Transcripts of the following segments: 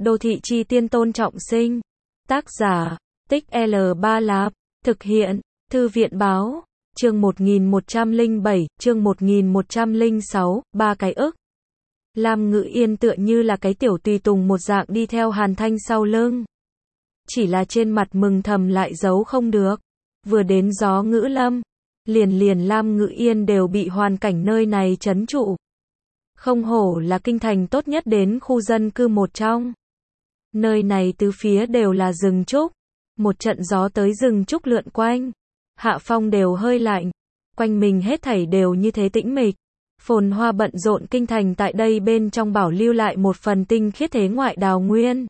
Đô thị chi tiên Tôn Trọng Sinh. Tác giả, Tích L3 Lạp. Thực hiện, Thư viện báo. Chương 1107, chương 1106, ba cái ức. Lam Ngữ Yên tựa như là cái tiểu tùy tùng một dạng đi theo Hàn Thanh sau lưng. Chỉ là trên mặt mừng thầm lại giấu không được. Vừa đến Gió Ngữ Lâm, liền Lam Ngữ Yên đều bị hoàn cảnh nơi này trấn trụ. Không hổ là kinh thành tốt nhất đến khu dân cư một trong. Nơi này tứ phía đều là rừng trúc. Một trận gió tới rừng trúc lượn quanh. Hạ phong đều hơi lạnh. Quanh mình hết thảy đều như thế tĩnh mịch. Phồn hoa bận rộn kinh thành tại đây bên trong bảo lưu lại một phần tinh khiết thế ngoại đào nguyên.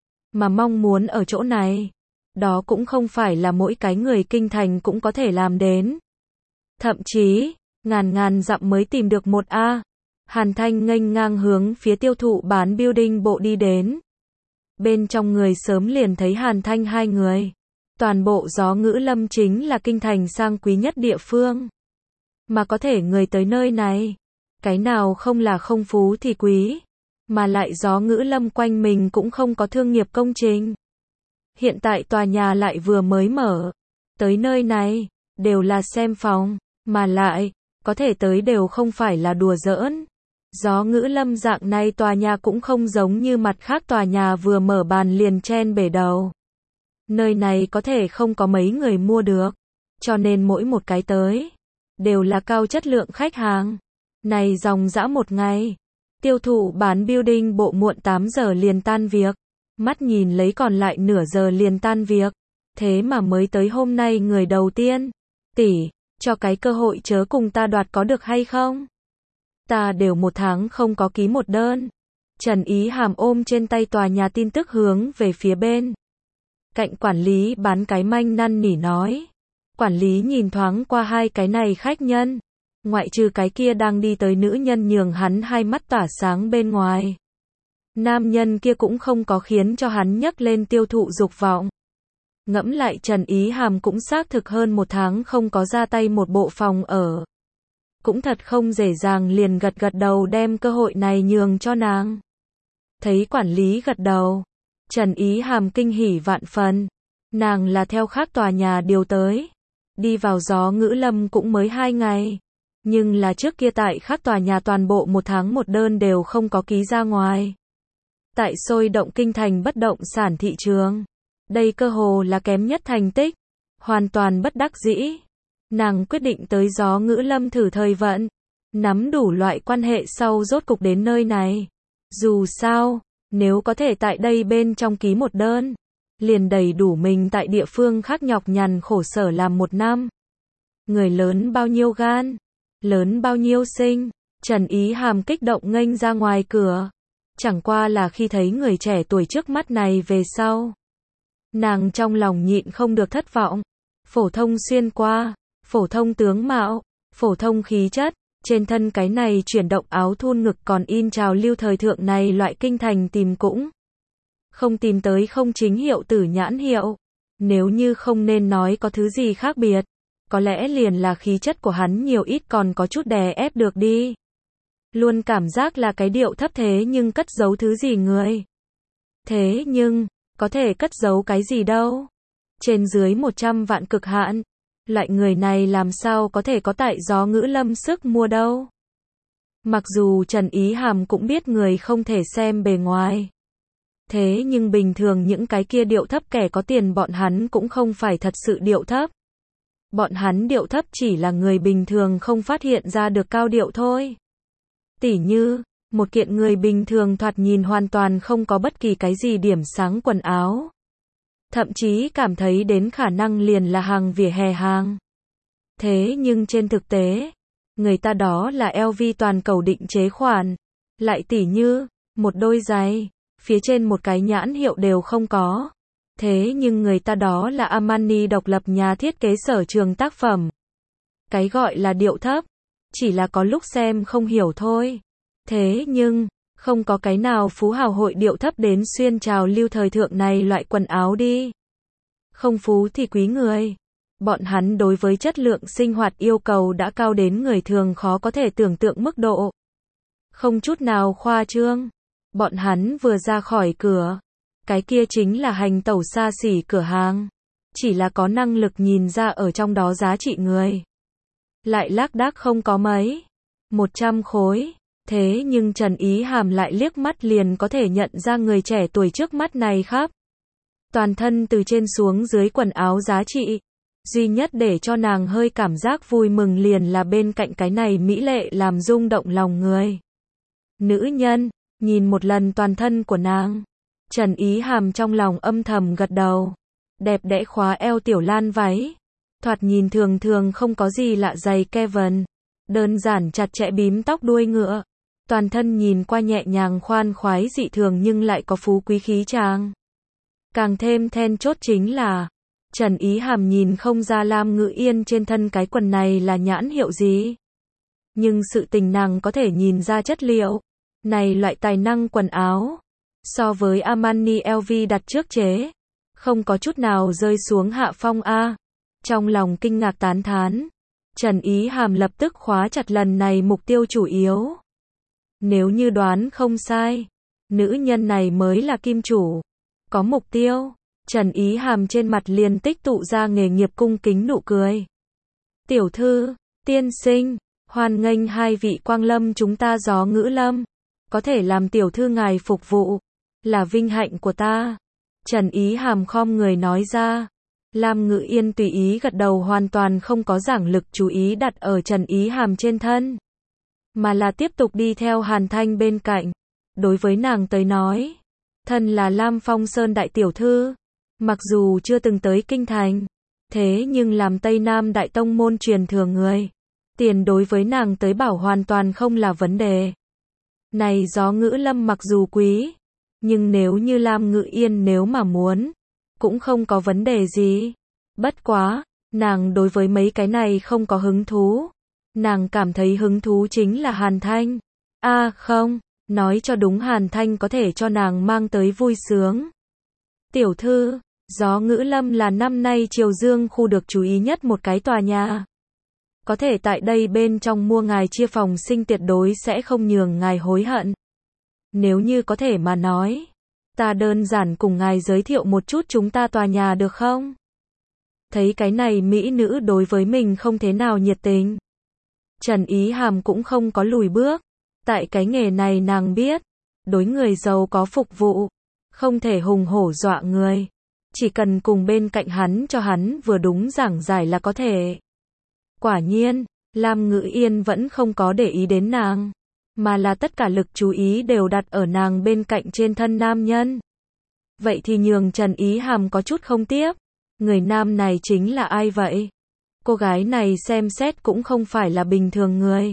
Mà mong muốn ở chỗ này, đó cũng không phải là mỗi cái người kinh thành cũng có thể làm đến. Thậm chí, ngàn dặm mới tìm được một A. Hàn Thanh nghênh ngang hướng phía tiêu thụ bán building bộ đi đến. Bên trong người sớm liền thấy Hàn Thanh hai người. Toàn bộ Gió Ngữ Lâm chính là kinh thành sang quý nhất địa phương. Mà có thể người tới nơi này, cái nào không là không phú thì quý. Mà lại Gió Ngữ Lâm quanh mình cũng không có thương nghiệp công trình. Hiện tại tòa nhà lại vừa mới mở. Tới nơi này, đều là xem phòng, mà lại, có thể tới đều không phải là đùa giỡn. Gió Ngữ Lâm dạng này tòa nhà cũng không giống như mặt khác tòa nhà vừa mở bàn liền chen bể đầu. Nơi này có thể không có mấy người mua được, cho nên mỗi một cái tới, đều là cao chất lượng khách hàng. Này dòng dã một ngày, tiêu thụ bán building bộ muộn 8 giờ liền tan việc, mắt nhìn lấy còn lại nửa giờ liền tan việc, thế mà mới tới hôm nay người đầu tiên. Tỷ, cho cái cơ hội chớ cùng ta đoạt có được hay không? Ta đều 1 tháng không có ký một đơn. Trần Ý Hàm ôm trên tay tòa nhà tin tức hướng về phía bên cạnh quản lý bán cái manh năn nỉ nói. Quản lý nhìn thoáng qua hai cái này khách nhân, ngoại trừ cái kia đang đi tới nữ nhân nhường hắn hai mắt tỏa sáng bên ngoài. Nam nhân kia cũng không có khiến cho hắn nhấc lên tiêu thụ dục vọng. Ngẫm lại Trần Ý Hàm cũng xác thực hơn 1 tháng không có ra tay một bộ phòng ở. Cũng thật không dễ dàng liền gật đầu đem cơ hội này nhường cho nàng. Thấy quản lý gật đầu, Trần Ý Hàm kinh hỉ vạn phần. Nàng là theo khác tòa nhà điều tới. Đi vào Gió Ngữ Lâm cũng mới 2 ngày. Nhưng là trước kia tại khác tòa nhà toàn bộ 1 tháng một đơn đều không có ký ra ngoài. Tại sôi động kinh thành bất động sản thị trường, đây cơ hồ là kém nhất thành tích. Hoàn toàn bất đắc dĩ. Nàng quyết định tới Gió Ngữ Lâm thử thời vận. Nắm đủ loại quan hệ sau rốt cục đến nơi này. Dù sao, nếu có thể tại đây bên trong ký một đơn, liền đầy đủ mình tại địa phương khác nhọc nhằn khổ sở làm 1 năm. Người lớn bao nhiêu gan, lớn bao nhiêu sinh. Trần Ý Hàm kích động nghênh ra ngoài cửa. Chẳng qua là khi thấy người trẻ tuổi trước mắt này về sau, nàng trong lòng nhịn không được thất vọng. Phổ thông xuyên qua, phổ thông tướng mạo, phổ thông khí chất, trên thân cái này chuyển động áo thun ngực còn in trào lưu thời thượng này loại kinh thành tìm cũng không tìm tới không chính hiệu tử nhãn hiệu. Nếu như không nên nói có thứ gì khác biệt, có lẽ liền là khí chất của hắn nhiều ít còn có chút đè ép được đi. Luôn cảm giác là cái điệu thấp thế nhưng cất giấu thứ gì người. Thế nhưng, có thể cất giấu cái gì đâu. Trên dưới 100 vạn cực hạn. Loại người này làm sao có thể có tại Gió Ngữ Lâm sức mua đâu. Mặc dù Trần Ý Hàm cũng biết người không thể xem bề ngoài. Thế nhưng bình thường những cái kia điệu thấp kẻ có tiền bọn hắn cũng không phải thật sự điệu thấp. Bọn hắn điệu thấp chỉ là người bình thường không phát hiện ra được cao điệu thôi. Tỉ như, một kiện người bình thường thoạt nhìn hoàn toàn không có bất kỳ cái gì điểm sáng quần áo. Thậm chí cảm thấy đến khả năng liền là hàng vỉa hè hàng. Thế nhưng trên thực tế, người ta đó là LV toàn cầu định chế khoản. Lại tỉ như, một đôi giày, phía trên một cái nhãn hiệu đều không có. Thế nhưng người ta đó là Armani độc lập nhà thiết kế sở trường tác phẩm. Cái gọi là điệu thấp, chỉ là có lúc xem không hiểu thôi. Thế nhưng, không có cái nào phú hào hội điệu thấp đến xuyên trào lưu thời thượng này loại quần áo đi. Không phú thì quý người. Bọn hắn đối với chất lượng sinh hoạt yêu cầu đã cao đến người thường khó có thể tưởng tượng mức độ. Không chút nào khoa trương. Bọn hắn vừa ra khỏi cửa, cái kia chính là hành tẩu xa xỉ cửa hàng. Chỉ là có năng lực nhìn ra ở trong đó giá trị người. Lại lác đác không có mấy. 100 khối. Thế nhưng Trần Ý Hàm lại liếc mắt liền có thể nhận ra người trẻ tuổi trước mắt này khắp. Toàn thân từ trên xuống dưới quần áo giá trị. Duy nhất để cho nàng hơi cảm giác vui mừng liền là bên cạnh cái này mỹ lệ làm rung động lòng người. Nữ nhân, nhìn một lần toàn thân của nàng. Trần Ý Hàm trong lòng âm thầm gật đầu. Đẹp đẽ khóa eo tiểu lan váy. Thoạt nhìn thường thường không có gì lạ giày Kevin. Đơn giản chặt chẽ bím tóc đuôi ngựa. Toàn thân nhìn qua nhẹ nhàng khoan khoái dị thường nhưng lại có phú quý khí trang. Càng thêm then chốt chính là Trần Ý Hàm nhìn không ra Lam Ngữ Yên trên thân cái quần này là nhãn hiệu gì. Nhưng sự tình nàng có thể nhìn ra chất liệu. Này loại tài năng quần áo. So với Armani LV đặt trước chế. Không có chút nào rơi xuống hạ phong a. Trong lòng kinh ngạc tán thán. Trần Ý Hàm lập tức khóa chặt lần này mục tiêu chủ yếu. Nếu như đoán không sai, nữ nhân này mới là kim chủ. Có mục tiêu. Trần Ý Hàm trên mặt liền tích tụ ra nghề nghiệp cung kính nụ cười. Tiểu thư, tiên sinh, hoan nghênh hai vị quang lâm chúng ta Gió Ngữ Lâm. Có thể làm tiểu thư ngài phục vụ, là vinh hạnh của ta. Trần Ý Hàm khom người nói ra. Lam Ngữ Yên tùy ý gật đầu hoàn toàn không có giảng lực chú ý đặt ở Trần Ý Hàm trên thân. Mà là tiếp tục đi theo Hàn Thanh bên cạnh. Đối với nàng tới nói, thân là Lam Phong Sơn đại tiểu thư. Mặc dù chưa từng tới kinh thành, thế nhưng làm Tây Nam đại tông môn truyền thừa người. Tiền đối với nàng tới bảo hoàn toàn không là vấn đề. Này Gió Ngữ Lâm mặc dù quý, nhưng nếu như Lam Ngữ Yên nếu mà muốn, cũng không có vấn đề gì. Bất quá, nàng đối với mấy cái này không có hứng thú. Nàng cảm thấy hứng thú chính là Hàn Thanh. Không, nói cho đúng Hàn Thanh có thể cho nàng mang tới vui sướng. Tiểu thư, Gió Ngữ Lâm là năm nay Triều Dương khu được chú ý nhất một cái tòa nhà. Có thể tại đây bên trong mua ngài chia phòng sinh tuyệt đối sẽ không nhường ngài hối hận. Nếu như có thể mà nói, ta đơn giản cùng ngài giới thiệu một chút chúng ta tòa nhà được không? Thấy cái này mỹ nữ đối với mình không thế nào nhiệt tình. Trần Ý Hàm cũng không có lùi bước. Tại cái nghề này nàng biết, đối người giàu có phục vụ, không thể hùng hổ dọa người. Chỉ cần cùng bên cạnh hắn cho hắn vừa đúng giảng giải là có thể. Quả nhiên, Lam Ngữ Yên vẫn không có để ý đến nàng, mà là tất cả lực chú ý đều đặt ở nàng bên cạnh trên thân nam nhân. Vậy thì nhường Trần Ý Hàm có chút không tiếp. Người nam này chính là ai vậy? Cô gái này xem xét cũng không phải là bình thường người.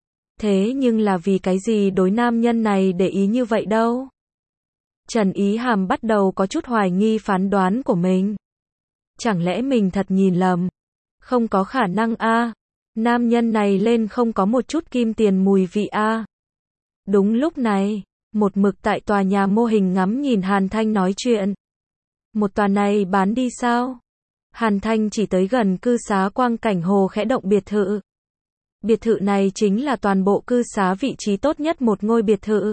Thế nhưng là vì cái gì đối nam nhân này để ý như vậy đâu? Trần Ý Hàm bắt đầu có chút hoài nghi phán đoán của mình. Chẳng lẽ mình thật nhìn lầm? Không có khả năng a. Nam nhân này lên không có một chút kim tiền mùi vị a. Đúng lúc này, một mực tại tòa nhà mô hình ngắm nhìn Hàn Thanh nói chuyện. Một tòa này bán đi sao? Hàn Thanh chỉ tới gần cư xá Quang Cảnh Hồ khẽ động biệt thự. Biệt thự này chính là toàn bộ cư xá vị trí tốt nhất một ngôi biệt thự.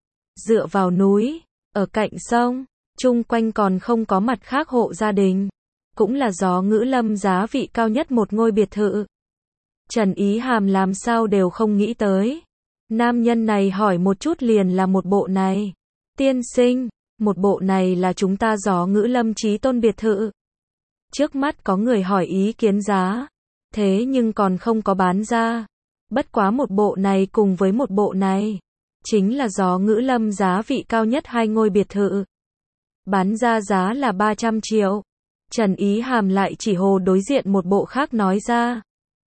Dựa vào núi, ở cạnh sông, chung quanh còn không có mặt khác hộ gia đình. Cũng là Gió Ngữ Lâm giá vị cao nhất một ngôi biệt thự. Trần Ý Hàm làm sao đều không nghĩ tới. Nam nhân này hỏi một chút liền là một bộ này. Tiên sinh, một bộ này là chúng ta Gió Ngữ Lâm chí tôn biệt thự. Trước mắt có người hỏi ý kiến giá. Thế nhưng còn không có bán ra. Bất quá một bộ này cùng với một bộ này. Chính là Gió Ngữ Lâm giá vị cao nhất hai ngôi biệt thự. Bán ra giá là 300 triệu. Trần Ý Hàm lại chỉ hồ đối diện một bộ khác nói ra.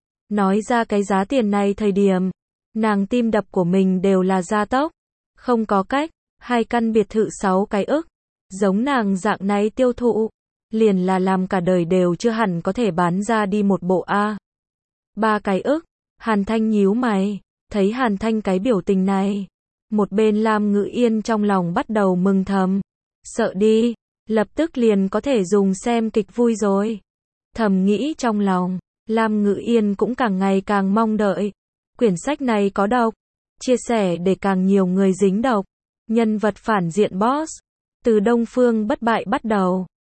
Nói ra cái giá tiền này thời điểm. Nàng tim đập của mình đều là gia tốc. Không có cách. Hai căn biệt thự 6 cái ức. Giống nàng dạng này tiêu thụ. Liền là làm cả đời đều chưa hẳn có thể bán ra đi một bộ A. 3 cái ức. Hàn Thanh nhíu mày. Thấy Hàn Thanh cái biểu tình này. Một bên Lam Ngữ Yên trong lòng bắt đầu mừng thầm. Sợ đi. Lập tức liền có thể dùng xem kịch vui rồi. Thầm nghĩ trong lòng. Lam Ngữ Yên cũng càng ngày càng mong đợi. Quyển sách này có độc. Chia sẻ để càng nhiều người dính độc. Nhân vật phản diện boss. Từ Đông Phương bất bại bắt đầu.